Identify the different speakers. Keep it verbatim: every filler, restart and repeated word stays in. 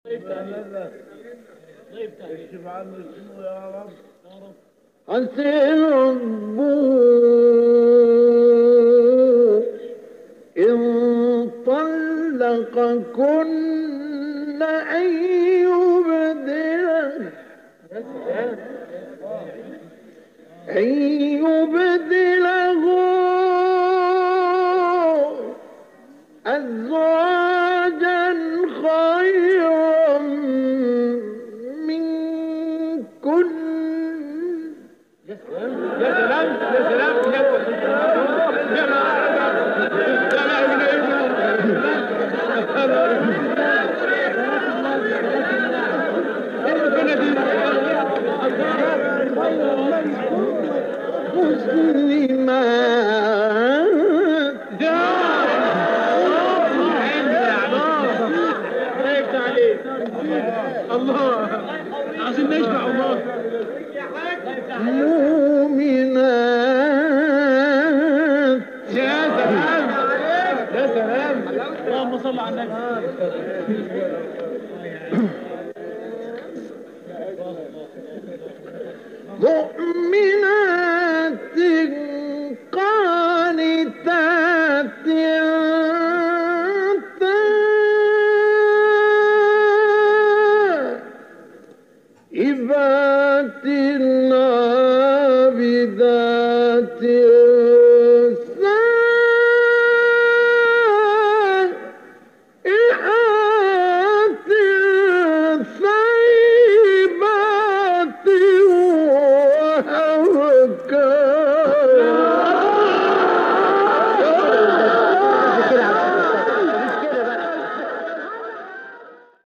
Speaker 1: اكشف عنه اسمه يا رب.
Speaker 2: عسى ربه إن طلقكن أن يبدله أن يبدله أزواجا خيرا منكن.
Speaker 1: يا سلام يا سلام يا الله عايزين نشبع الله.
Speaker 2: مؤمنات.
Speaker 1: يا سلام يا سلام اللهم صل على النبي.